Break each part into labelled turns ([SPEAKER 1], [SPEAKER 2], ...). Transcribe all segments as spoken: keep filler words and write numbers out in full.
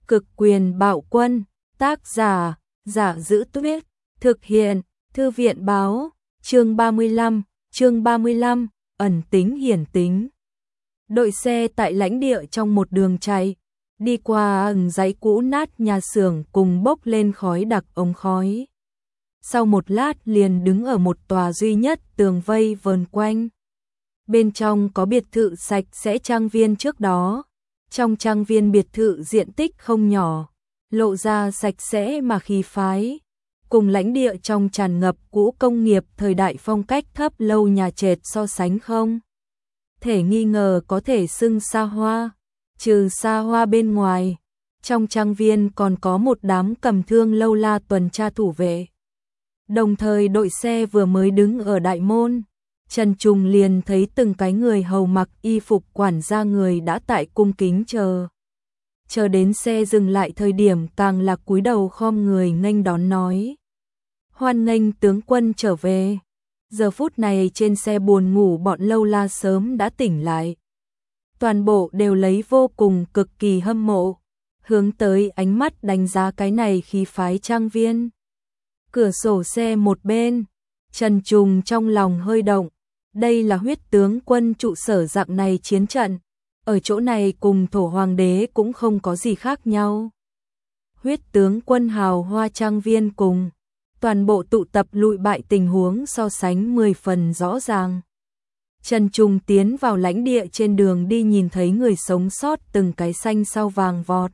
[SPEAKER 1] Cực quyền bạo quân, tác giả, Giả Giữ Tuyết, thực hiện, Thư viện báo, chương ba mươi lăm, chương ba mươi lăm, ẩn tính hiển tính. Đội xe tại lãnh địa trong một đường chạy, đi qua ẩn dãy cũ nát nhà xưởng cùng bốc lên khói đặc ống khói. Sau một lát liền đứng ở một tòa duy nhất tường vây vờn quanh. Bên trong có biệt thự sạch sẽ trang viên trước đó. Trong trang viên biệt thự diện tích không nhỏ, lộ ra sạch sẽ mà khí phái, cùng lãnh địa trong tràn ngập cũ công nghiệp thời đại phong cách thấp lâu nhà trệt so sánh không thể nghi ngờ có thể xưng xa hoa. Trừ xa hoa bên ngoài, trong trang viên còn có một đám cầm thương lâu la tuần tra thủ vệ. Đồng thời đội xe vừa mới đứng ở đại môn, Trần Trùng liền thấy từng cái người hầu mặc y phục quản gia người đã tại cung kính chờ. Chờ đến xe dừng lại thời điểm càng là cúi đầu khom người nghênh đón nói: "Hoan nghênh tướng quân trở về." Giờ phút này trên xe buồn ngủ bọn lâu la sớm đã tỉnh lại. Toàn bộ đều lấy vô cùng cực kỳ hâm mộ, hướng tới ánh mắt đánh giá cái này khí phái trang viên. Cửa sổ xe một bên, Trần Trùng trong lòng hơi động. Đây là huyết tướng quân trụ sở dạng này chiến trận, ở chỗ này cùng thổ hoàng đế cũng không có gì khác nhau. Huyết tướng quân hào hoa trang viên cùng toàn bộ tụ tập lụi bại tình huống so sánh mười phần rõ ràng. Trần Trùng tiến vào lãnh địa trên đường đi nhìn thấy người sống sót từng cái xanh sau vàng vọt.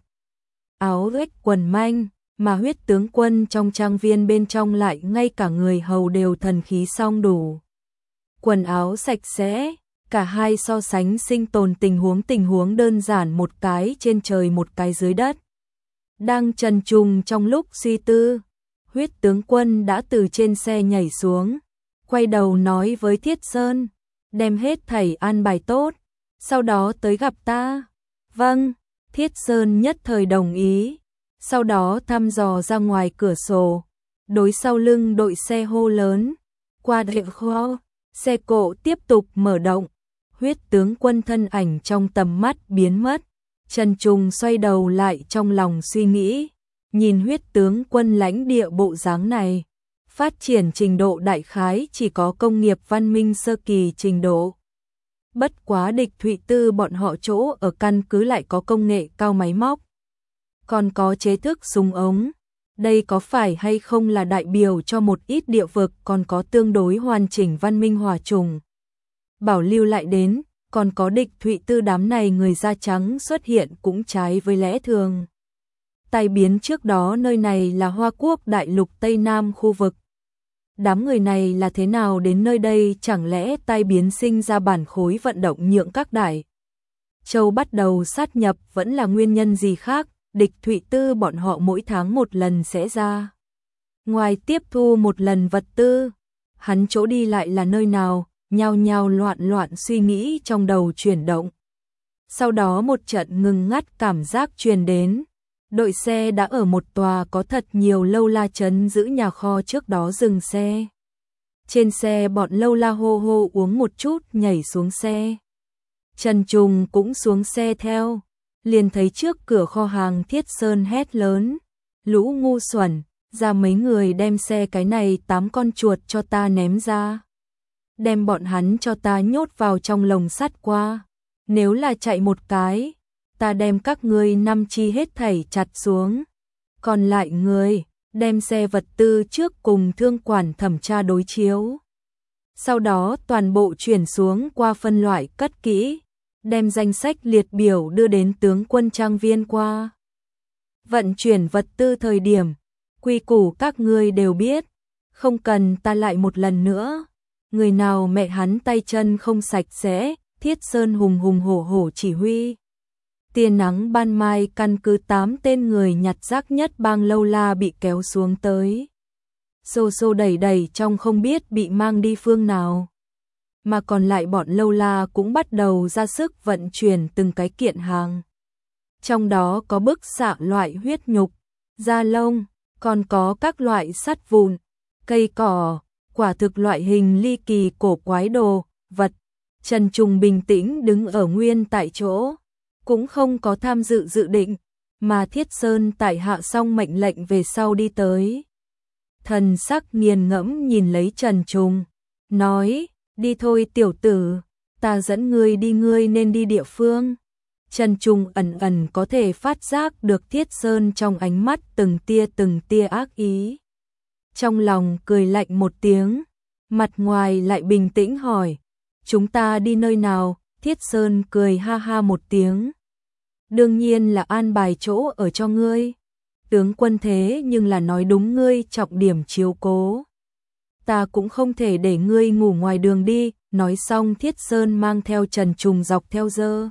[SPEAKER 1] Áo rách quần manh, mà huyết tướng quân trong trang viên bên trong lại ngay cả người hầu đều thần khí song đủ. Quần áo sạch sẽ, cả hai so sánh sinh tồn tình huống tình huống đơn giản, một cái trên trời một cái dưới đất. Đang Trần Trùng trong lúc suy tư, huyết tướng quân đã từ trên xe nhảy xuống, quay đầu nói với Thiết Sơn, đem hết thảy an bài tốt, sau đó tới gặp ta. Vâng, Thiết Sơn nhất thời đồng ý, sau đó thăm dò ra ngoài cửa sổ, đối sau lưng đội xe hô lớn, qua đệ kho. Xe cộ tiếp tục mở động, huyết tướng quân thân ảnh trong tầm mắt biến mất. Trần Trùng xoay đầu lại trong lòng suy nghĩ, nhìn huyết tướng quân lãnh địa bộ dáng này, phát triển trình độ đại khái chỉ có công nghiệp văn minh sơ kỳ trình độ. Bất quá Địch Thụy Tư bọn họ chỗ ở căn cứ lại có công nghệ cao máy móc, còn có chế thức súng ống. Đây có phải hay không là đại biểu cho một ít địa vực còn có tương đối hoàn chỉnh văn minh hòa trùng bảo lưu lại đến, còn có Địch Thụy Tư đám này người da trắng xuất hiện cũng trái với lẽ thường. Tai biến trước đó nơi này là Hoa Quốc đại lục Tây Nam khu vực. Đám người này là thế nào đến nơi đây, chẳng lẽ tai biến sinh ra bản khối vận động nhượng các đại châu bắt đầu sát nhập vẫn là nguyên nhân gì khác? Địch Thụy Tư bọn họ mỗi tháng một lần sẽ ra ngoài tiếp thu một lần vật tư. Hắn chỗ đi lại là nơi nào? Nhao nhao loạn loạn suy nghĩ trong đầu chuyển động. Sau đó một trận ngừng ngắt cảm giác truyền đến. Đội xe đã ở một tòa có thật nhiều lâu la trấn giữ nhà kho trước đó dừng xe. Trên xe bọn lâu la hô hô uống một chút nhảy xuống xe. Trần Trùng cũng xuống xe theo. Liền thấy trước cửa kho hàng Thiết Sơn hét lớn, lũ ngu xuẩn, ra mấy người đem xe cái này tám con chuột cho ta ném ra. Đem bọn hắn cho ta nhốt vào trong lồng sắt qua. Nếu là chạy một cái, ta đem các ngươi năm chi hết thảy chặt xuống. Còn lại người, đem xe vật tư trước cùng thương quản thẩm tra đối chiếu. Sau đó toàn bộ chuyển xuống qua phân loại cất kỹ. Đem danh sách liệt biểu đưa đến tướng quân trang viên qua. Vận chuyển vật tư thời điểm, quy củ các ngươi đều biết, không cần ta lại một lần nữa. Người nào mẹ hắn tay chân không sạch sẽ, Thiết Sơn hùng hùng hổ hổ chỉ huy. Tia nắng ban mai căn cứ tám tên người nhặt rác nhất bang lâu la bị kéo xuống tới. Xô xô đẩy đẩy trong không biết bị mang đi phương nào. Mà còn lại bọn lâu la cũng bắt đầu ra sức vận chuyển từng cái kiện hàng. Trong đó có bức xạ loại huyết nhục, da lông, còn có các loại sắt vụn, cây cỏ, quả thực loại hình ly kỳ cổ quái đồ, vật. Trần Trùng bình tĩnh đứng ở nguyên tại chỗ, cũng không có tham dự dự định, mà Thiết Sơn tại hạ xong mệnh lệnh về sau đi tới. Thần sắc nghiền ngẫm nhìn lấy Trần Trùng, nói, đi thôi tiểu tử, ta dẫn ngươi đi, ngươi nên đi địa phương. Trần Trùng ẩn ẩn có thể phát giác được Thiết Sơn trong ánh mắt từng tia từng tia ác ý. Trong lòng cười lạnh một tiếng, mặt ngoài lại bình tĩnh hỏi, chúng ta đi nơi nào? Thiết Sơn cười ha ha một tiếng. Đương nhiên là an bài chỗ ở cho ngươi. Tướng quân thế nhưng là nói đúng, ngươi trọng điểm chiếu cố. Ta cũng không thể để ngươi ngủ ngoài đường đi. Nói xong Thiết Sơn mang theo Trần Trùng dọc theo dơ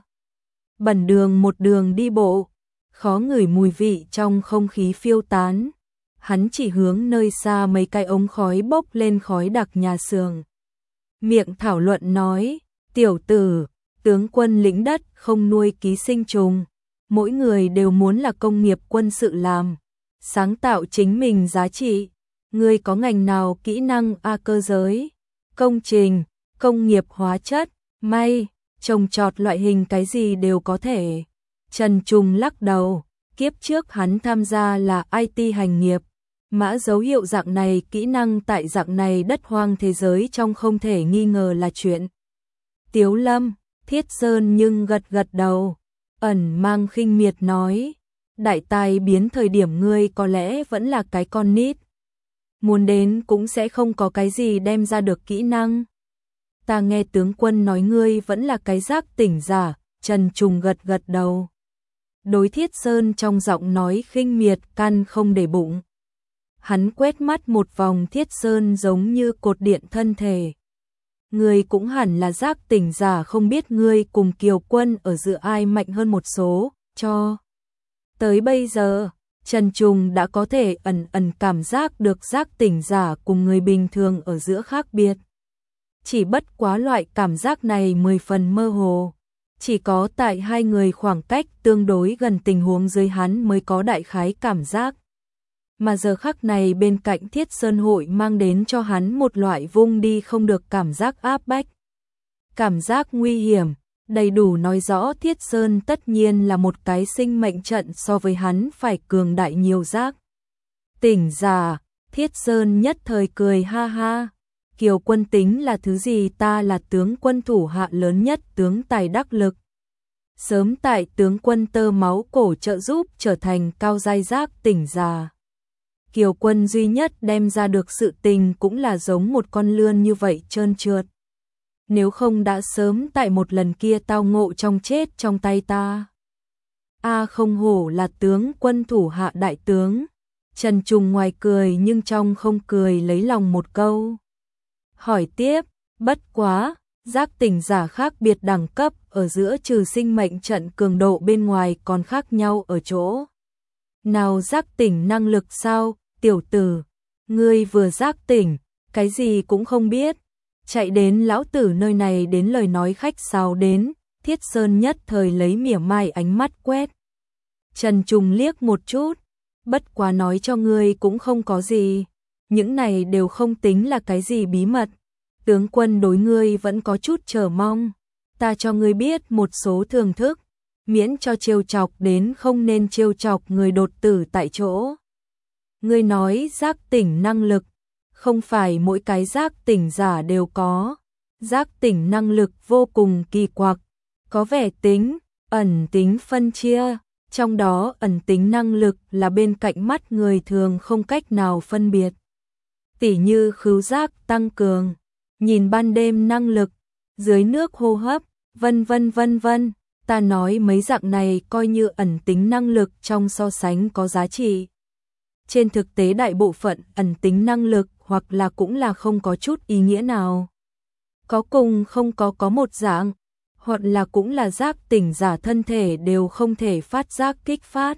[SPEAKER 1] bẩn đường một đường đi bộ, khó ngửi mùi vị trong không khí phiêu tán. Hắn chỉ hướng nơi xa mấy cái ống khói bốc lên khói đặc nhà xưởng. Miệng thảo luận nói, tiểu tử, tướng quân lĩnh đất không nuôi ký sinh trùng. Mỗi người đều muốn là công nghiệp quân sự làm, sáng tạo chính mình giá trị. Ngươi có ngành nào kỹ năng A cơ giới, công trình, công nghiệp hóa chất, may, trồng trọt loại hình cái gì đều có thể. Trần Trùng lắc đầu, kiếp trước hắn tham gia là i tê hành nghiệp, mã dấu hiệu dạng này kỹ năng tại dạng này đất hoang thế giới trong không thể nghi ngờ là chuyện Tiếu Lâm. Thiết Sơn nhưng gật gật đầu, ẩn mang khinh miệt nói, đại tai biến thời điểm ngươi có lẽ vẫn là cái con nít, muốn đến cũng sẽ không có cái gì đem ra được kỹ năng. Ta nghe tướng quân nói ngươi vẫn là cái giác tỉnh giả. Trần Trùng gật gật đầu. Đối Thiết Sơn trong giọng nói khinh miệt căn không để bụng. Hắn quét mắt một vòng Thiết Sơn giống như cột điện thân thể. Ngươi cũng hẳn là giác tỉnh giả, không biết ngươi cùng Kiều Quân ở giữa ai mạnh hơn một số. Cho tới bây giờ, Trần Trùng đã có thể ẩn ẩn cảm giác được giác tỉnh giả cùng người bình thường ở giữa khác biệt. Chỉ bất quá loại cảm giác này mười phần mơ hồ. Chỉ có tại hai người khoảng cách tương đối gần tình huống dưới hắn mới có đại khái cảm giác. Mà giờ khắc này bên cạnh Thiết Sơn hội mang đến cho hắn một loại vung đi không được cảm giác áp bách. Cảm giác nguy hiểm, đầy đủ nói rõ Thiết Sơn tất nhiên là một cái sinh mệnh trận so với hắn phải cường đại nhiều giác. Tỉnh giả, Thiết Sơn nhất thời cười ha ha. Kiều Quân tính là thứ gì? Ta là tướng quân thủ hạ lớn nhất, tướng tài đắc lực. Sớm tại tướng quân tơ máu cổ trợ giúp trở thành cao giai giác tỉnh giả. Kiều Quân duy nhất đem ra được sự tình cũng là giống một con lươn như vậy trơn trượt. Nếu không đã sớm tại một lần kia tao ngộ trong chết trong tay ta. A không hổ là tướng quân thủ hạ đại tướng. Trần Trùng ngoài cười nhưng trong không cười lấy lòng một câu. Hỏi tiếp, bất quá, giác tỉnh giả khác biệt đẳng cấp ở giữa trừ sinh mệnh trận cường độ bên ngoài còn khác nhau ở chỗ. Nào giác tỉnh năng lực sao? Tiểu tử, ngươi vừa giác tỉnh, cái gì cũng không biết. Chạy đến lão tử nơi này đến lời nói khách sáo đến. Thiết Sơn nhất thời lấy mỉa mai ánh mắt quét Trần Trùng liếc một chút. Bất quá nói cho ngươi cũng không có gì. Những này đều không tính là cái gì bí mật. Tướng quân đối ngươi vẫn có chút chờ mong. Ta cho ngươi biết một số thưởng thức, miễn cho trêu chọc đến không nên trêu chọc người đột tử tại chỗ. Ngươi nói giác tỉnh năng lực, không phải mỗi cái giác tỉnh giả đều có. Giác tỉnh năng lực vô cùng kỳ quặc, có vẻ tính, ẩn tính phân chia. Trong đó ẩn tính năng lực là bên cạnh mắt người thường không cách nào phân biệt. Tỉ như khứu giác tăng cường, nhìn ban đêm năng lực, dưới nước hô hấp, vân vân vân vân. Ta nói mấy dạng này coi như ẩn tính năng lực trong so sánh có giá trị. Trên thực tế đại bộ phận ẩn tính năng lực hoặc là cũng là không có chút ý nghĩa nào. Có cùng không có có một dạng, hoặc là cũng là giác tỉnh giả thân thể đều không thể phát giác kích phát.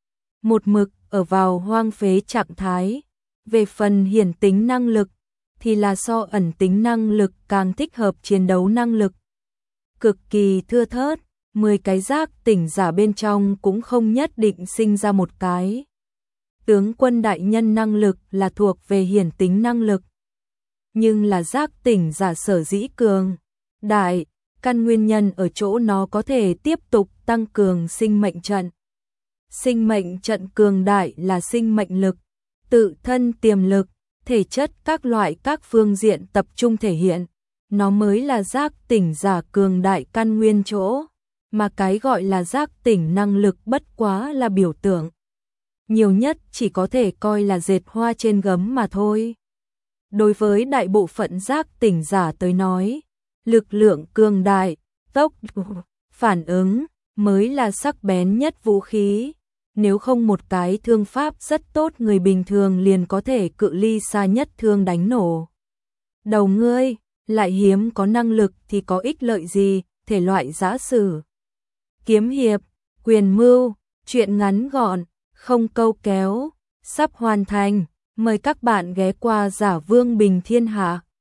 [SPEAKER 1] Một mực ở vào hoang phế trạng thái. Về phần hiển tính năng lực, thì là so ẩn tính năng lực càng thích hợp chiến đấu năng lực. Cực kỳ thưa thớt, mười cái giác tỉnh giả bên trong cũng không nhất định sinh ra một cái. Tướng quân đại nhân năng lực là thuộc về hiển tính năng lực. Nhưng là giác tỉnh giả sở dĩ cường, đại, căn nguyên nhân ở chỗ nó có thể tiếp tục tăng cường sinh mệnh trận. Sinh mệnh trận cường đại là sinh mệnh lực, tự thân tiềm lực, thể chất các loại các phương diện tập trung thể hiện. Nó mới là giác tỉnh giả cường đại căn nguyên chỗ, mà cái gọi là giác tỉnh năng lực bất quá là biểu tượng. Nhiều nhất chỉ có thể coi là dệt hoa trên gấm mà thôi. Đối với đại bộ phận giác tỉnh giả tới nói, lực lượng cường đại, tốc độ, phản ứng mới là sắc bén nhất vũ khí. Nếu không một cái thương pháp rất tốt người bình thường liền có thể cự ly xa nhất thương đánh nổ đầu ngươi, lại hiếm có năng lực thì có ích lợi gì, thể loại giã sử. Kiếm hiệp, quyền mưu, truyện ngắn gọn, không câu kéo, sắp hoàn thành, mời các bạn ghé qua Giả Vương Bình Thiên Hạ.